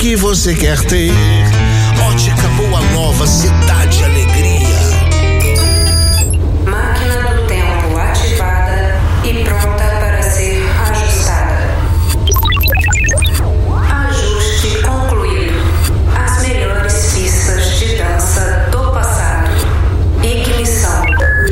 que você quer ter. Ótica Boa Nova, Cidade Alegria. Máquina do tempo ativada e pronta para ser ajustada. Ajuste concluído. As melhores pistas de dança do passado. Ignição.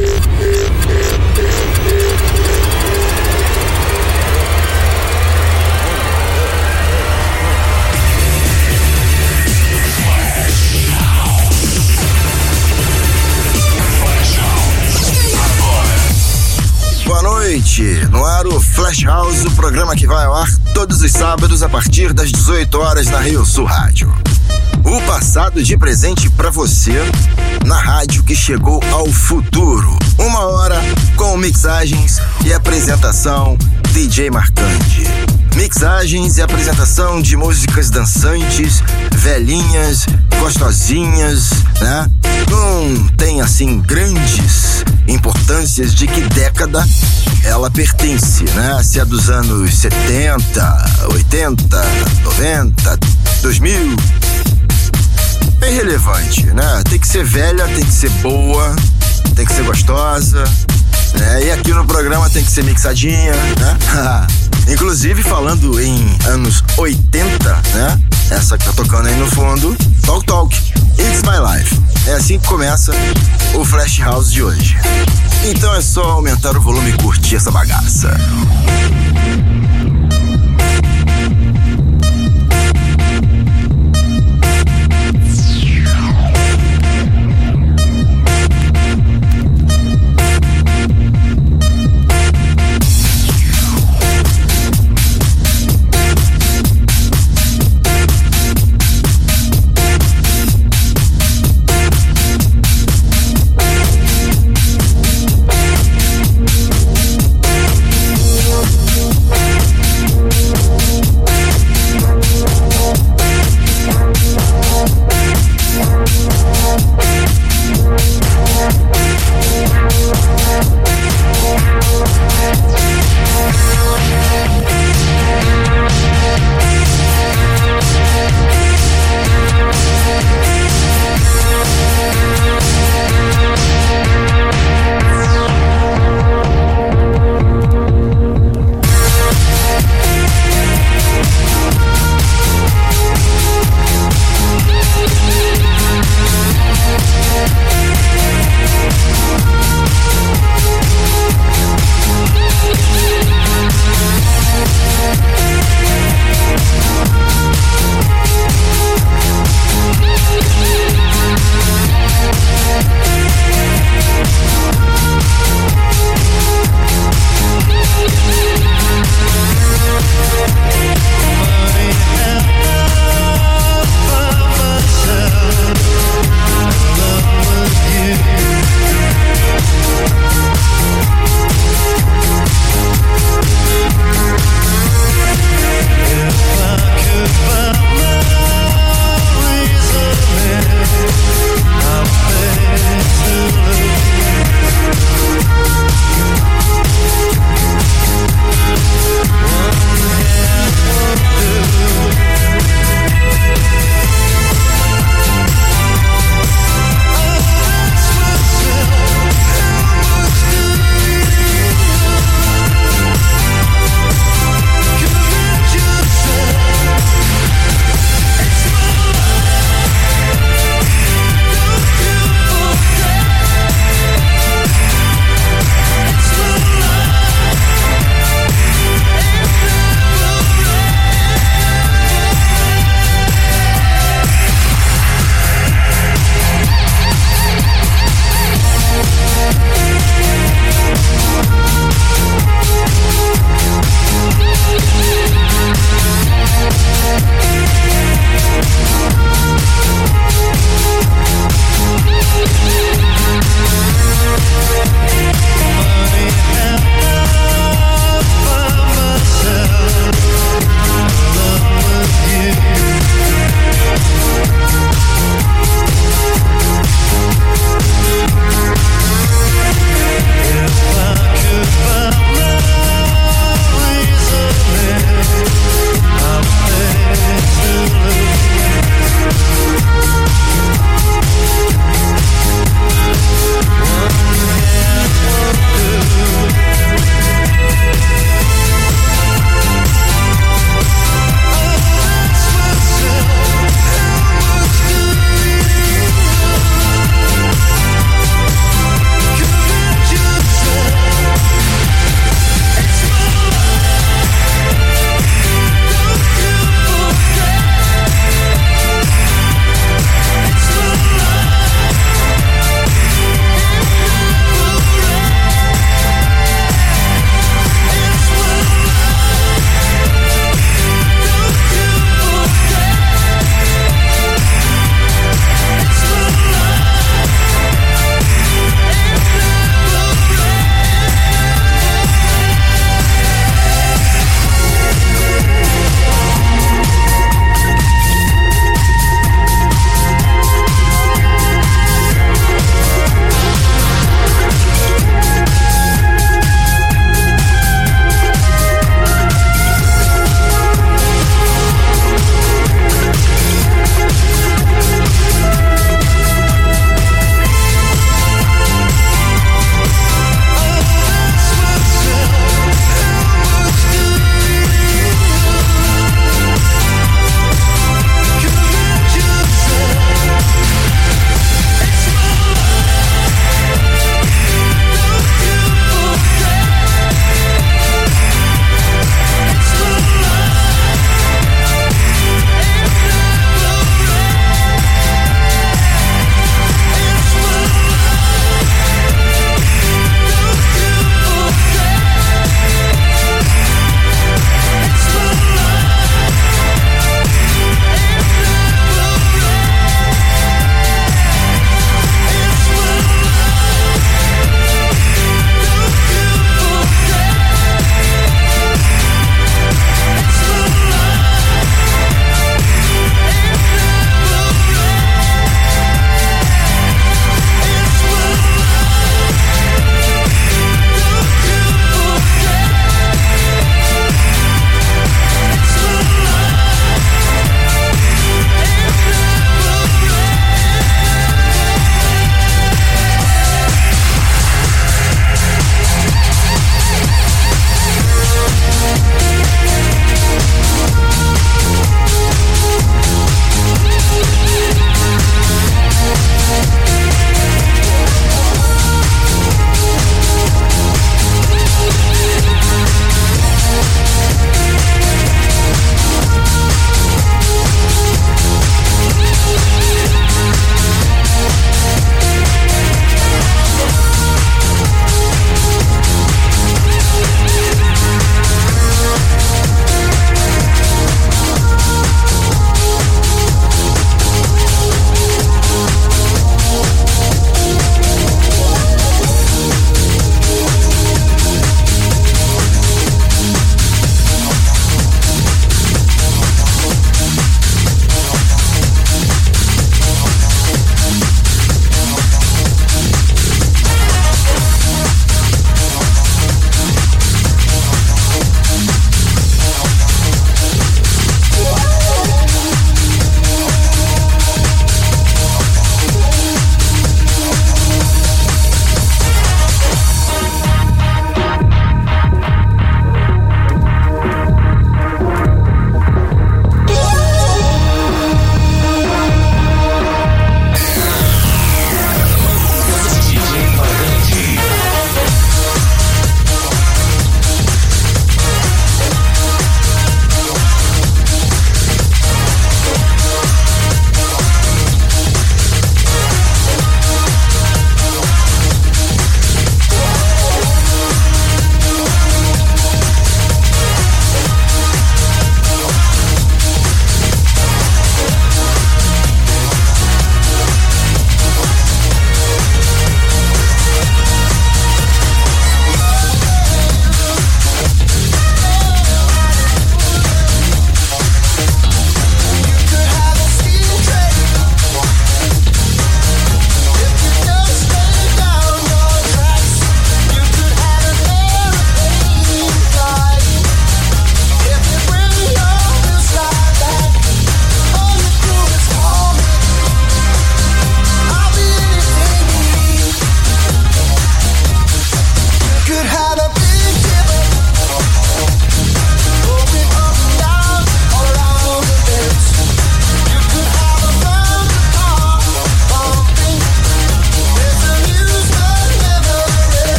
Boa noite, no ar o Flash House, o programa que vai ao ar todos os sábados a partir das 18 horas na Rio Sul Rádio. O passado de presente pra você na rádio que chegou ao futuro. 1 hora com mixagens e apresentação DJ Marcante. Mixagens e apresentação de músicas dançantes, velhinhas, gostosinhas, né? Não tem assim grandes importâncias de que década ela pertence, né? Se é dos anos 70, 80, 90, 2000. É irrelevante, né? Tem que ser velha, tem que ser boa, tem que ser gostosa, né? E aqui no programa tem que ser mixadinha, né? Inclusive, falando em anos 80, né? Essa que tá tocando aí no fundo, Talk Talk, It's My Life. É assim que começa o Flash House de hoje. Então é só aumentar o volume e curtir essa bagaça.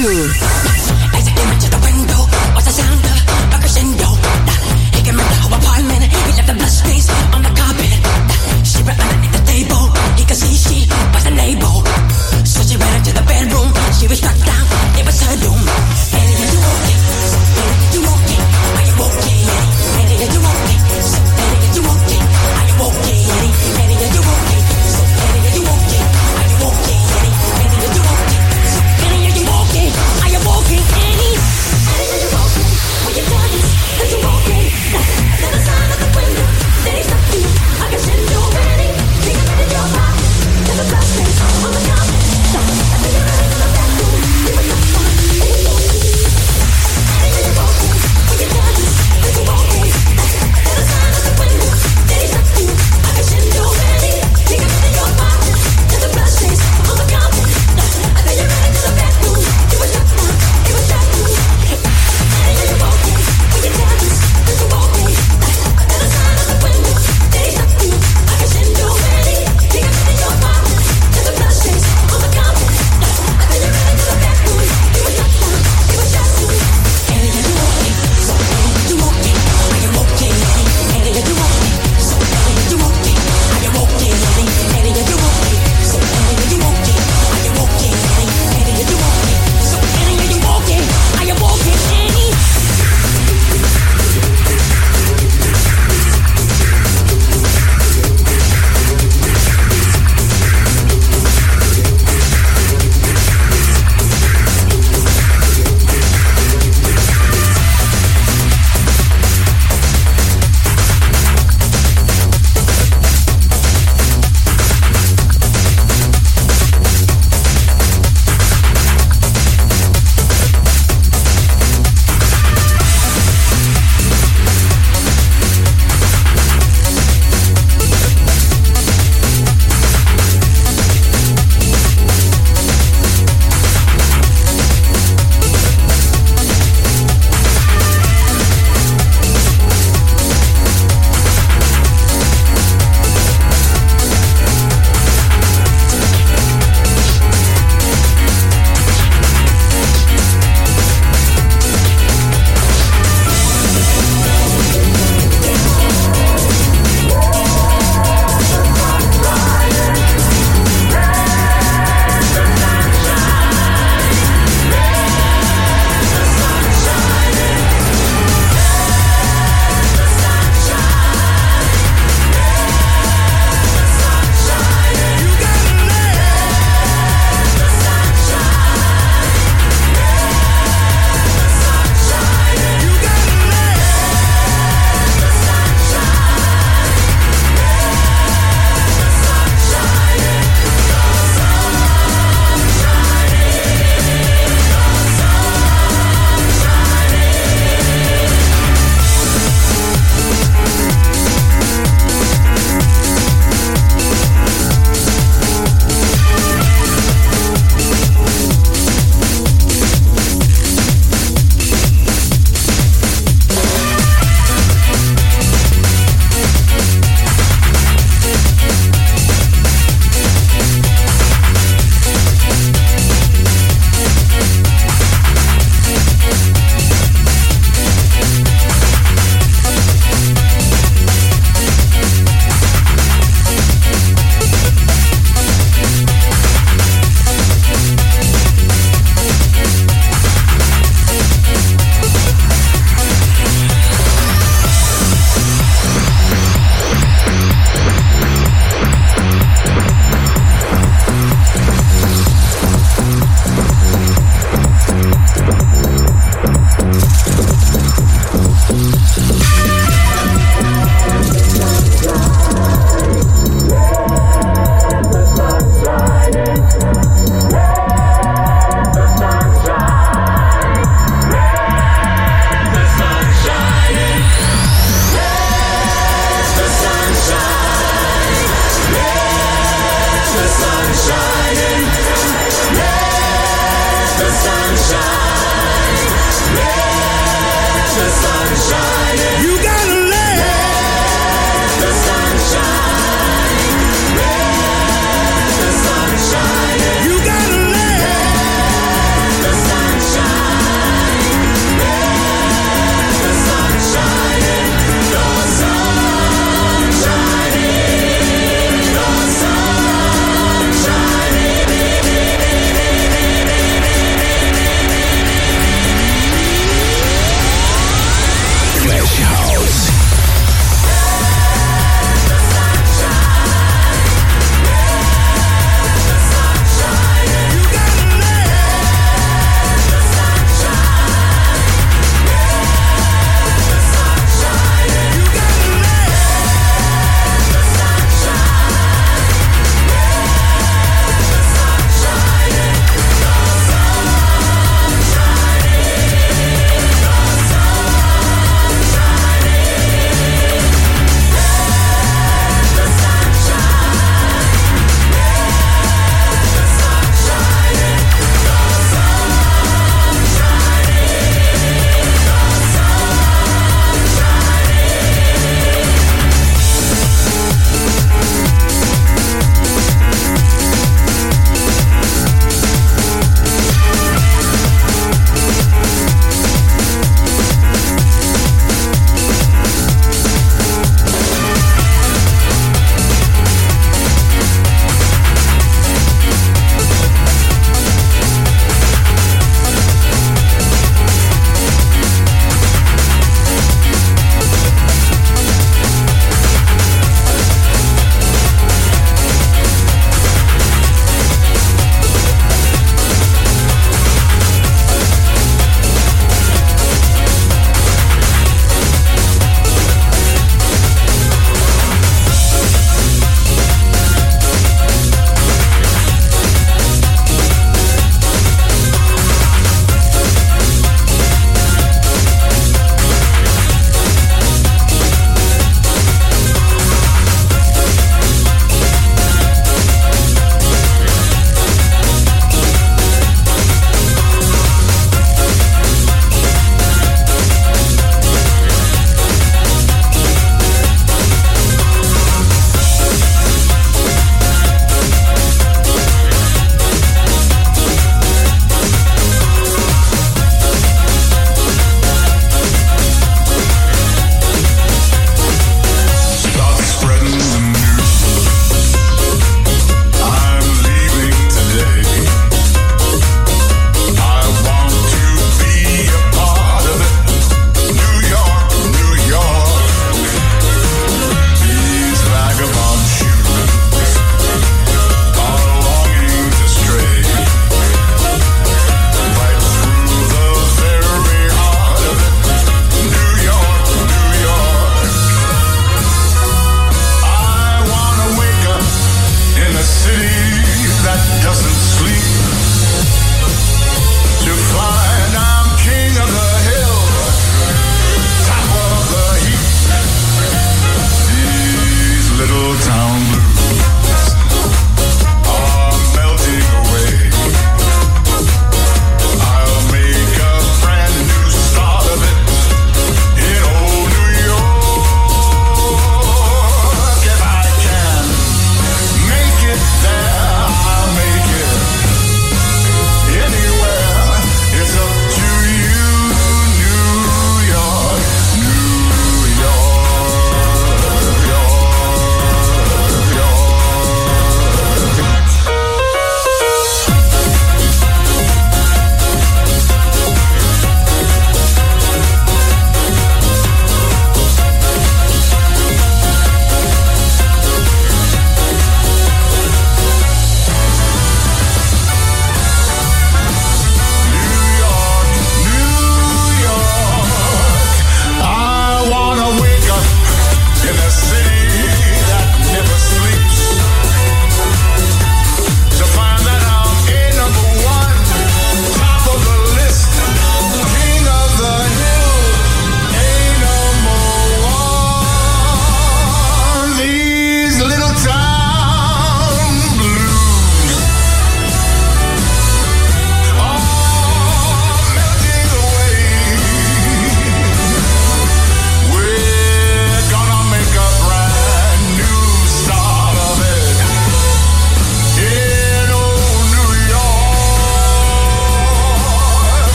Rádio. I am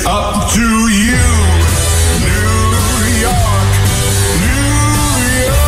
up to you. New York, New York.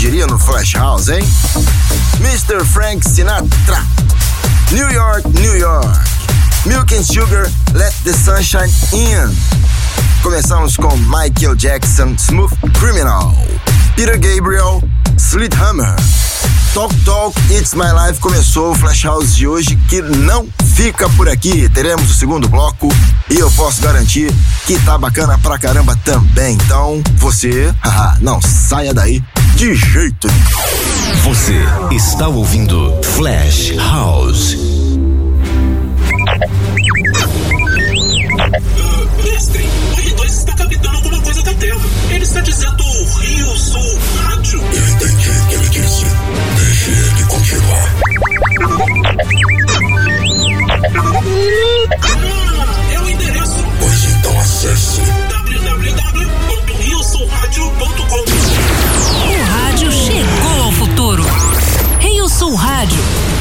diria no Flash House, hein? Mr. Frank Sinatra, New York, New York. Milk and Sugar, Let the Sunshine In. Começamos com Michael Jackson, Smooth Criminal. Peter Gabriel, Sweet Hammer. Talk Talk, It's My Life. Começou o Flash House de hoje, que não fica por aqui. Teremos o segundo bloco e eu posso garantir que tá bacana pra caramba também. Então, você, não saia daí de jeito nenhum. Você está ouvindo Flash House. Mestre, o R2 está captando alguma coisa da Terra. Ele está dizendo Rio Sul Rádio. Eu entendi o que ele disse. Deixe ele continuar. É o endereço. Pois então acesse www.riosulradio.com. O rádio chegou ao futuro. Rio Sul Rádio.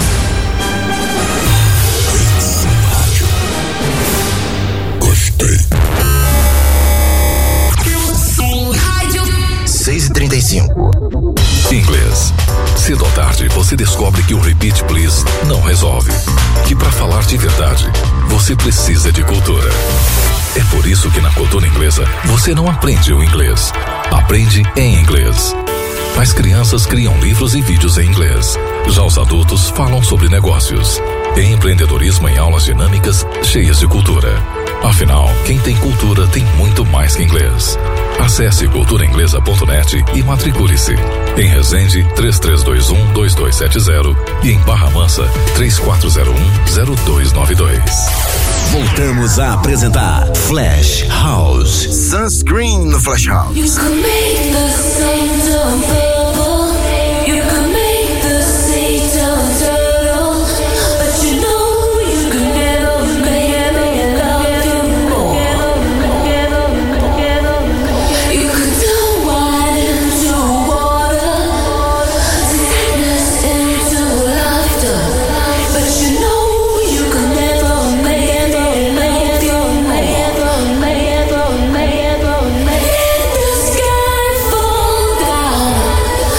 Gostei. 6h35. Inglês. Cedo ou tarde, você descobre que o Repeat Please não resolve. Que para falar de verdade, você precisa de cultura. É por isso que na cultura inglesa, você não aprende o inglês. Aprende em inglês. As crianças criam livros e vídeos em inglês. Já os adultos falam sobre negócios. Tem empreendedorismo em aulas dinâmicas, cheias de cultura. Afinal, quem tem cultura tem muito mais que inglês. Acesse culturainglesa.net e matricule-se. Em Resende, 3321-2270 e em Barra Mansa, 3401-0292. Voltamos a apresentar Flash House. Sunscreen no Flash House. You can make the sun turn purple. You can make the sea turn turtle. But you know you can never make love you more. You can turn wine into water, sadness into laughter. But you know you can never make the sky fall down.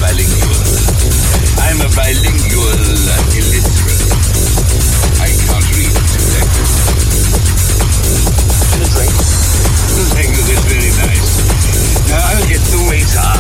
bilingual. I'm a bilingual illiterate. I can't read. Drink. Thank you, that's very nice. Now I'll get the waiter.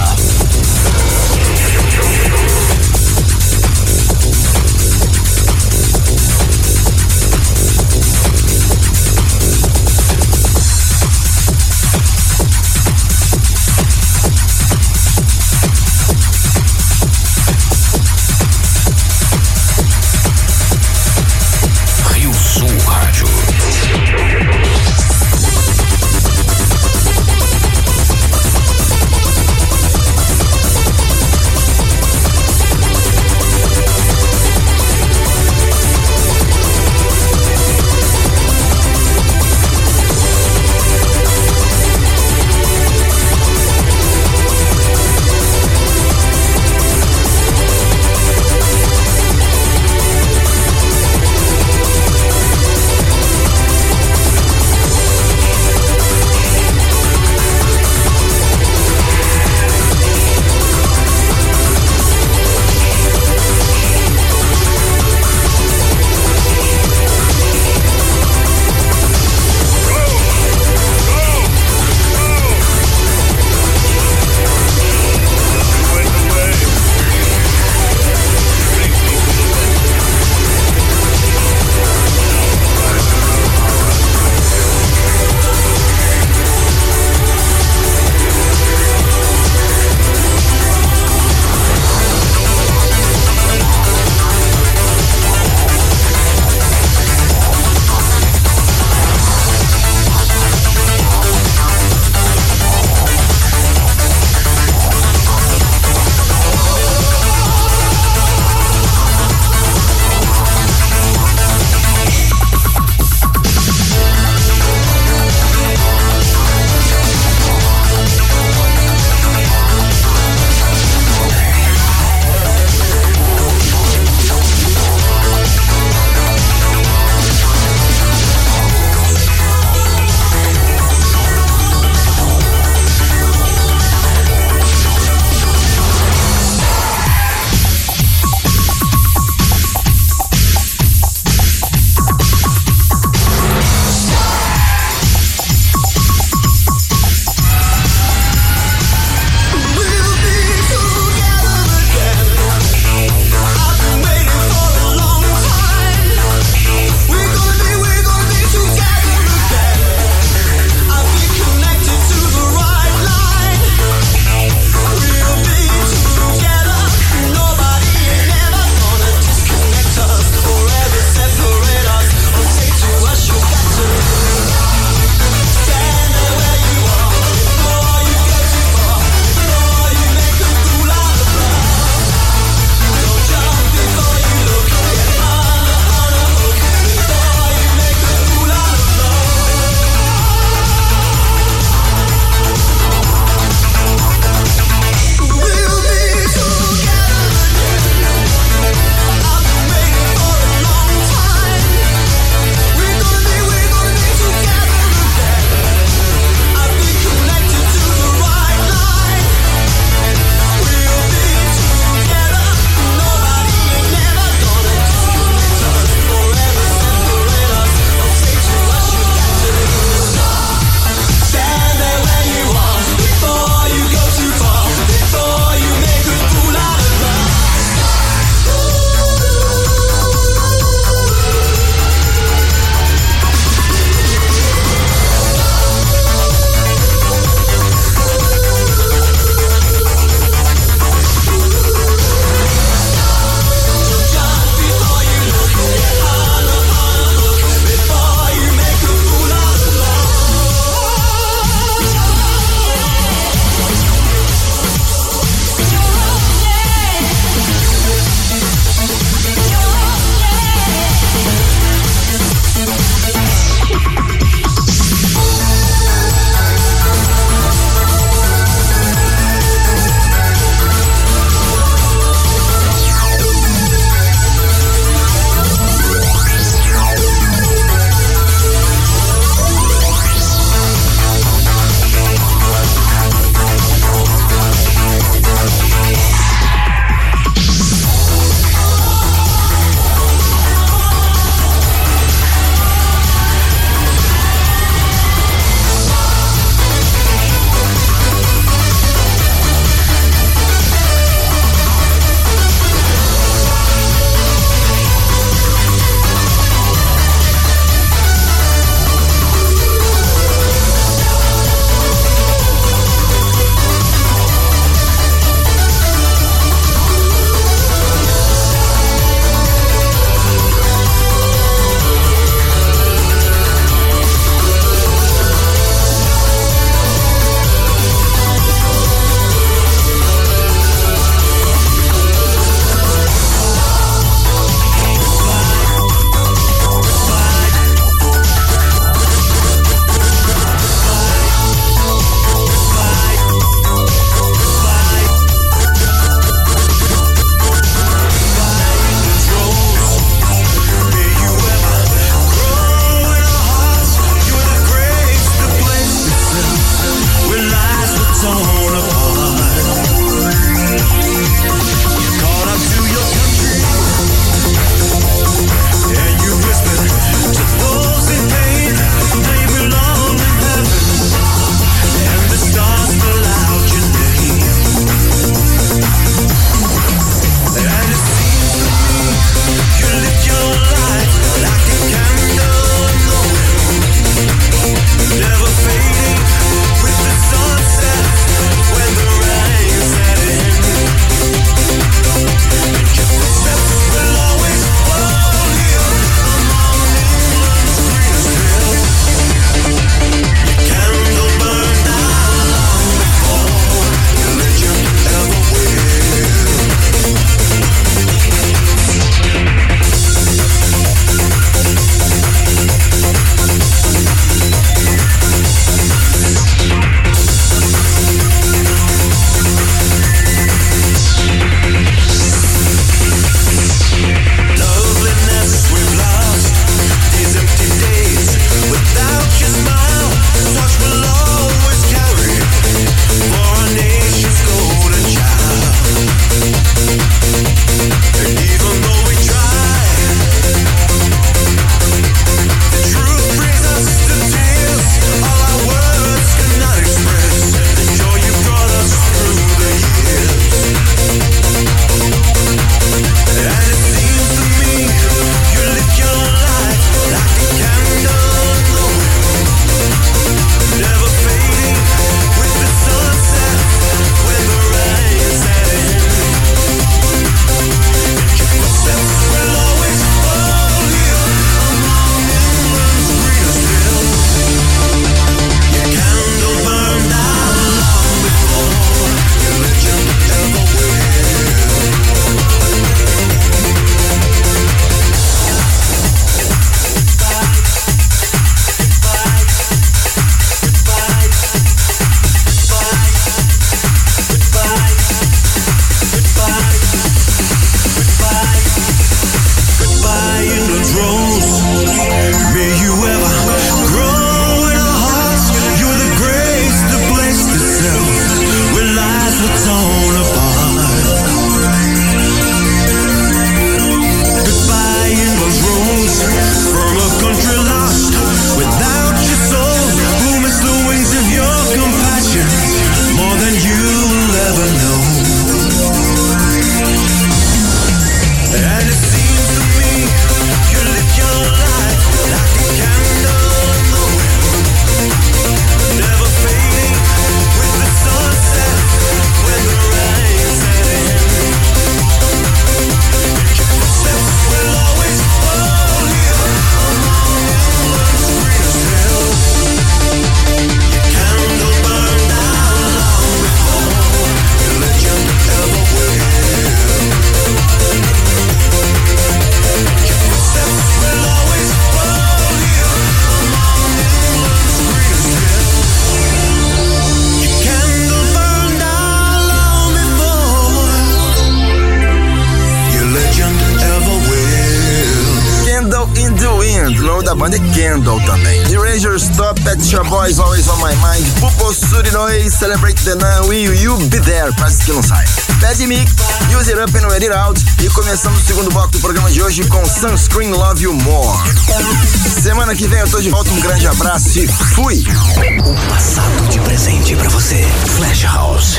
show da banda Candle também. Erasure Stop, Pet Shop Boys, Always on My Mind, Pupo Surinoi, Celebrate the Nun, Will You Be There, quase que não sai. Bad Mick, Use It Up and Wear It Out. E começamos o segundo bloco do programa de hoje com Sunscreen Love You More. Semana que vem eu tô de volta, um grande abraço e fui! O passado de presente pra você. Flash House.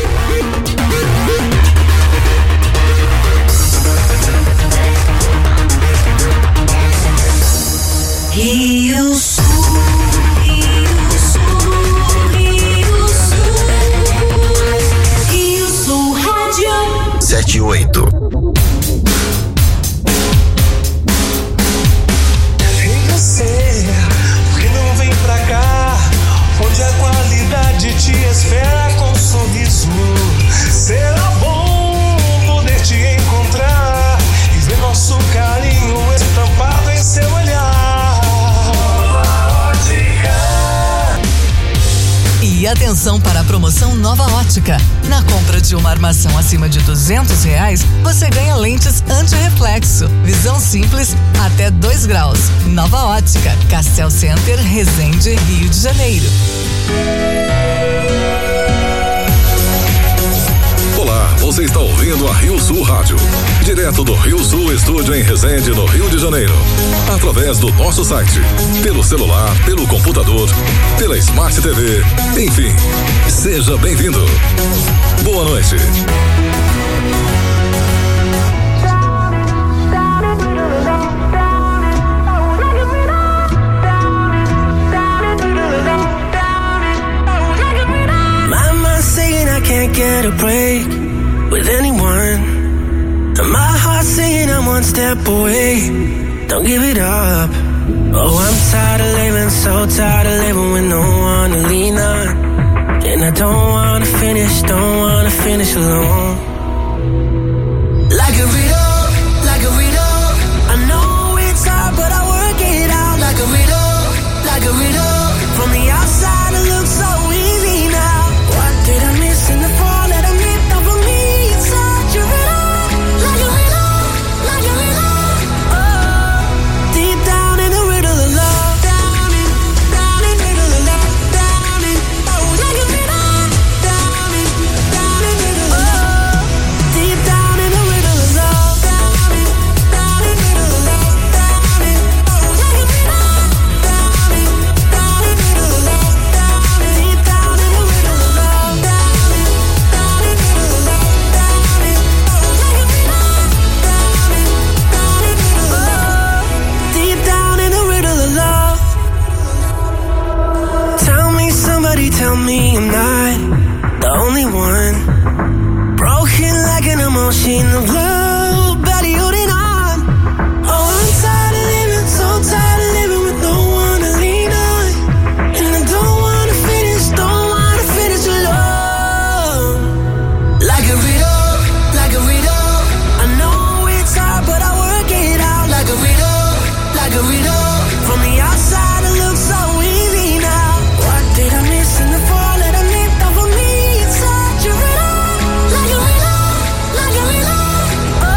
Rio Sul, Rio Sul, Rio Sul, Rio Sul Rádio 78. E você, por que não vem pra cá? Onde a qualidade te espera com um sorriso. Será bom poder te encontrar e ver nosso carinho estampado em seu olhar. E atenção para a promoção Nova Ótica. Na compra de uma armação acima de R$200, você ganha lentes anti-reflexo. Visão simples até 2 graus. Nova Ótica, Castel Center, Resende, Rio de Janeiro. Olá, você está ouvindo a Rio Sul Rádio, direto do Rio Sul Estúdio em Resende, no Rio de Janeiro. Através do nosso site, pelo celular, pelo computador, pela Smart TV, enfim, seja bem-vindo. Boa noite. Can't get a break with anyone. And my heart's saying I'm one step away. Don't give it up. Oh, I'm tired of living, so tired of living with no one to lean on. And I don't wanna finish alone. Like a riddle, I know it's hard, but I work it out. Like a riddle. From the outside it looks so easy now. What did I miss in the fall that I made up for me? It's such a riddle, like a riddle. Oh, deep down in the riddle of love, down in riddle of love, down in, oh, like a riddle, down in riddle of love, deep down in the riddle of love, down in riddle of love, down in, oh, like a riddle, down in riddle of love, down in, deep down in the riddle of love, down in riddle of love, down in, oh, like a riddle, deep down in the riddle of love. Tell me, somebody tell me I'm not the only one. Broken like an emotion of love, barely holding on. Oh, I'm tired of living, so tired of living with no one to lean on. And I don't wanna finish alone. Like a riddle, I know it's hard, but I work it out. Like a riddle, from the outside it looks so easy now. What did I miss in the fall that I made up for me? It's such a riddle, like a riddle.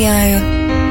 sonhar.